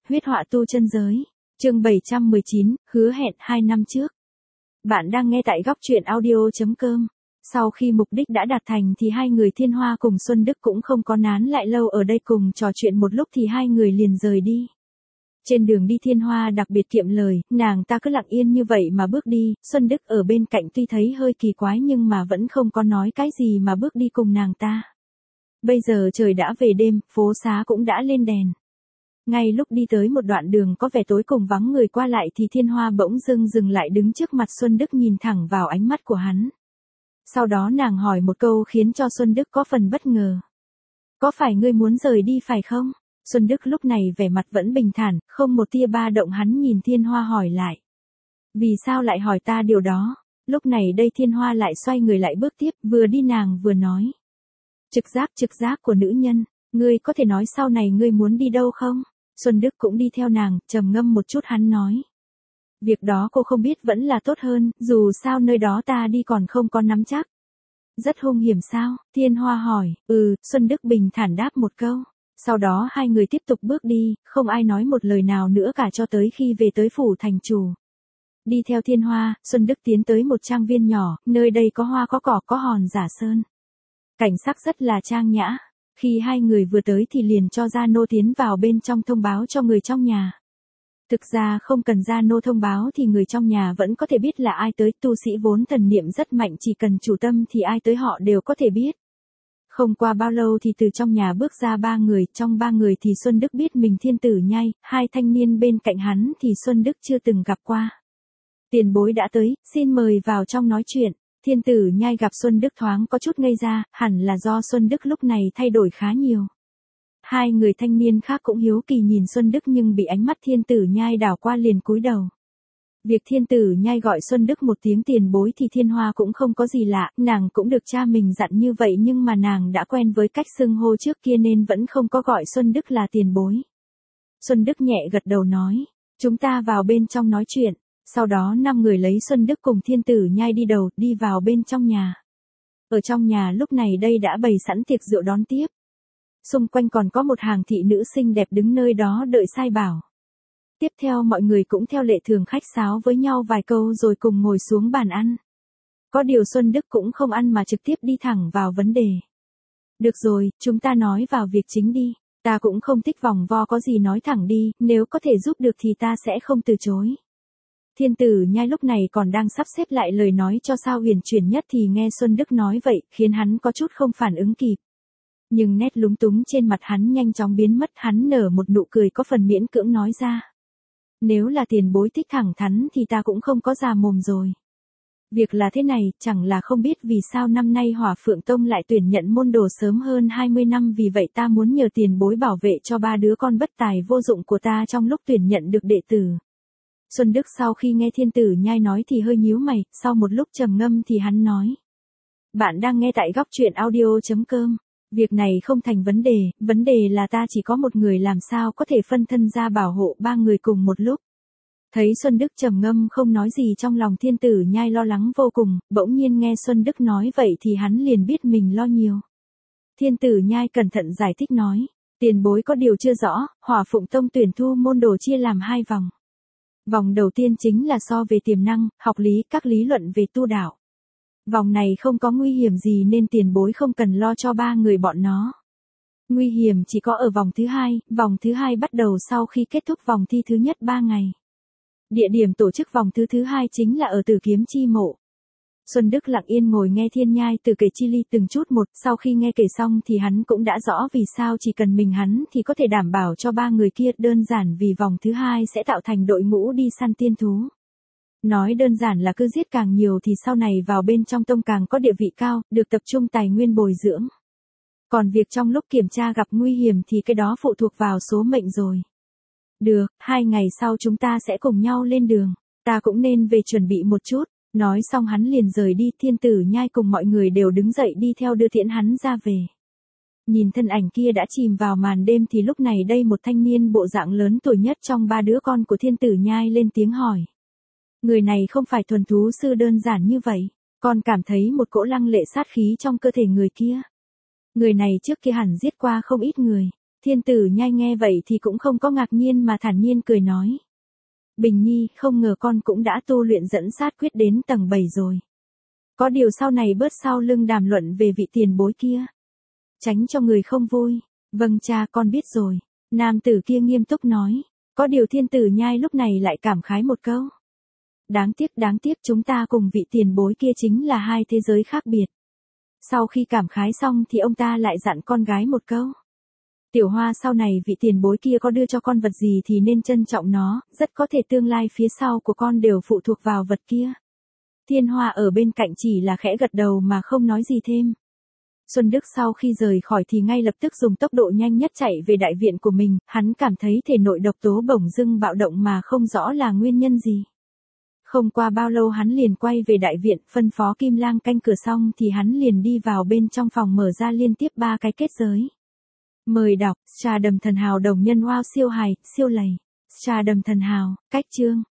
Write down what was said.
huyết họa tu chân giới. Chương 719, hứa hẹn 2 năm trước. Bạn đang nghe tại góc truyện audio.com. Sau khi mục đích đã đạt thành thì hai người Thiên Hoa cùng Xuân Đức cũng không có nán lại lâu ở đây cùng trò chuyện một lúc thì hai người liền rời đi. Trên đường đi Thiên Hoa đặc biệt kiệm lời, nàng ta cứ lặng yên như vậy mà bước đi, Xuân Đức ở bên cạnh tuy thấy hơi kỳ quái nhưng mà vẫn không có nói cái gì mà bước đi cùng nàng ta. Bây giờ trời đã về đêm, phố xá cũng đã lên đèn. Ngay lúc đi tới một đoạn đường có vẻ tối cùng vắng người qua lại thì Thiên Hoa bỗng dưng dừng lại đứng trước mặt Xuân Đức nhìn thẳng vào ánh mắt của hắn. Sau đó nàng hỏi một câu khiến cho Xuân Đức có phần bất ngờ. Có phải ngươi muốn rời đi phải không? Xuân Đức lúc này vẻ mặt vẫn bình thản, không một tia ba động hắn nhìn Thiên Hoa hỏi lại. Vì sao lại hỏi ta điều đó? Lúc này đây Thiên Hoa lại xoay người lại bước tiếp, vừa đi nàng vừa nói. Trực giác của nữ nhân, ngươi có thể nói sau này ngươi muốn đi đâu không? Xuân Đức cũng đi theo nàng, trầm ngâm một chút hắn nói. Việc đó cô không biết vẫn là tốt hơn, dù sao nơi đó ta đi còn không có nắm chắc. Rất hung hiểm sao? Thiên Hoa hỏi. Xuân Đức bình thản đáp một câu. Sau đó hai người tiếp tục bước đi, không ai nói một lời nào nữa cả cho tới khi về tới phủ thành chủ. Đi theo Thiên Hoa, Xuân Đức tiến tới một trang viên nhỏ, nơi đây có hoa có cỏ có hòn giả sơn. Cảnh sắc rất là trang nhã. Khi hai người vừa tới thì liền cho gia nô tiến vào bên trong thông báo cho người trong nhà. Thực ra không cần gia nô thông báo thì người trong nhà vẫn có thể biết là ai tới, tu sĩ vốn thần niệm rất mạnh chỉ cần chủ tâm thì ai tới họ đều có thể biết. Không qua bao lâu thì từ trong nhà bước ra 3 người, trong 3 người thì Xuân Đức biết mình Thiên Tử Nhai, hai thanh niên bên cạnh hắn thì Xuân Đức chưa từng gặp qua. Tiền bối đã tới, xin mời vào trong nói chuyện. Thiên Tử Nhai gặp Xuân Đức thoáng có chút ngây ra, hẳn là do Xuân Đức lúc này thay đổi khá nhiều. Hai người thanh niên khác cũng hiếu kỳ nhìn Xuân Đức nhưng bị ánh mắt Thiên Tử Nhai đảo qua liền cúi đầu. Việc Thiên Tử Nhai gọi Xuân Đức một tiếng tiền bối thì Thiên Hoa cũng không có gì lạ, nàng cũng được cha mình dặn như vậy nhưng mà nàng đã quen với cách xưng hô trước kia nên vẫn không có gọi Xuân Đức là tiền bối. Xuân Đức nhẹ gật đầu nói, chúng ta vào bên trong nói chuyện. Sau đó 5 người lấy Xuân Đức cùng Thiên Tử Nhai đi đầu, đi vào bên trong nhà. Ở trong nhà lúc này đây đã bày sẵn tiệc rượu đón tiếp. Xung quanh còn có một hàng thị nữ xinh đẹp đứng nơi đó đợi sai bảo. Tiếp theo mọi người cũng theo lệ thường khách sáo với nhau vài câu rồi cùng ngồi xuống bàn ăn. Có điều Xuân Đức cũng không ăn mà trực tiếp đi thẳng vào vấn đề. Được rồi, chúng ta nói vào việc chính đi. Ta cũng không thích vòng vo có gì nói thẳng đi, nếu có thể giúp được thì ta sẽ không từ chối. Thiên Tử Nhai lúc này còn đang sắp xếp lại lời nói cho sao huyền chuyển nhất thì nghe Xuân Đức nói vậy, khiến hắn có chút không phản ứng kịp. Nhưng nét lúng túng trên mặt hắn nhanh chóng biến mất, hắn nở một nụ cười có phần miễn cưỡng nói ra. Nếu là tiền bối thích thẳng thắn thì ta cũng không có già mồm rồi. Việc là thế này, chẳng là không biết vì sao năm nay Hỏa Phượng Tông lại tuyển nhận môn đồ sớm hơn 20 năm vì vậy ta muốn nhờ tiền bối bảo vệ cho 3 đứa con bất tài vô dụng của ta trong lúc tuyển nhận được đệ tử. Xuân Đức sau khi nghe Thiên Tử Nhai nói thì hơi nhíu mày, sau một lúc trầm ngâm thì hắn nói. Bạn đang nghe tại góc truyện audio.com. Việc này không thành vấn đề là ta chỉ có một người làm sao có thể phân thân ra bảo hộ 3 người cùng một lúc. Thấy Xuân Đức trầm ngâm không nói gì trong lòng Thiên Tử Nhai lo lắng vô cùng, bỗng nhiên nghe Xuân Đức nói vậy thì hắn liền biết mình lo nhiều. Thiên Tử Nhai cẩn thận giải thích nói, tiền bối có điều chưa rõ, Hỏa Phụng Tông tuyển thu môn đồ chia làm 2 vòng. Vòng đầu tiên chính là so về tiềm năng, học lý, các lý luận về tu đạo. Vòng này không có nguy hiểm gì nên tiền bối không cần lo cho 3 người bọn nó. Nguy hiểm chỉ có ở vòng thứ hai bắt đầu sau khi kết thúc vòng thi thứ nhất 3 ngày. Địa điểm tổ chức vòng thứ hai chính là ở Tử Kiếm Chi Mộ. Xuân Đức lặng yên ngồi nghe Thiên Nhai từ kể chi ly từng chút một, sau khi nghe kể xong thì hắn cũng đã rõ vì sao chỉ cần mình hắn thì có thể đảm bảo cho 3 người kia, đơn giản vì vòng thứ 2 sẽ tạo thành đội ngũ đi săn tiên thú. Nói đơn giản là cứ giết càng nhiều thì sau này vào bên trong tông càng có địa vị cao, được tập trung tài nguyên bồi dưỡng. Còn việc trong lúc kiểm tra gặp nguy hiểm thì cái đó phụ thuộc vào số mệnh rồi. Được, 2 ngày sau chúng ta sẽ cùng nhau lên đường, ta cũng nên về chuẩn bị một chút. Nói xong hắn liền rời đi, Thiên Tử Nhai cùng mọi người đều đứng dậy đi theo đưa tiễn hắn ra về. Nhìn thân ảnh kia đã chìm vào màn đêm thì lúc này đây một thanh niên bộ dạng lớn tuổi nhất trong 3 đứa con của Thiên Tử Nhai lên tiếng hỏi. Người này không phải thuần thú sư đơn giản như vậy, con cảm thấy một cỗ lăng lệ sát khí trong cơ thể người kia. Người này trước kia hẳn giết qua không ít người. Thiên tử nhai nghe vậy thì cũng không có ngạc nhiên mà thản nhiên cười nói. Bình Nhi, không ngờ con cũng đã tu luyện dẫn sát quyết đến tầng 7 rồi. Có điều sau này bớt sau lưng đàm luận về vị tiền bối kia. Tránh cho người không vui. Vâng cha, con biết rồi. Nam tử kia nghiêm túc nói. Có điều thiên tử nhai lúc này lại cảm khái một câu. Đáng tiếc chúng ta cùng vị tiền bối kia chính là hai thế giới khác biệt. Sau khi cảm khái xong thì ông ta lại dặn con gái một câu. Tiểu Hoa, sau này vị tiền bối kia có đưa cho con vật gì thì nên trân trọng nó, rất có thể tương lai phía sau của con đều phụ thuộc vào vật kia. Thiên Hoa ở bên cạnh chỉ là khẽ gật đầu mà không nói gì thêm. Xuân Đức sau khi rời khỏi thì ngay lập tức dùng tốc độ nhanh nhất chạy về đại viện của mình, hắn cảm thấy thể nội độc tố bỗng dưng bạo động mà không rõ là nguyên nhân gì. Không qua bao lâu hắn liền quay về đại viện, phân phó Kim Lang canh cửa xong thì hắn liền đi vào bên trong phòng mở ra liên tiếp 3 cái kết giới. Mời đọc, Trà Đầm Thần Hào đồng nhân wow siêu hài, siêu lầy. Trà Đầm Thần Hào, cách chương.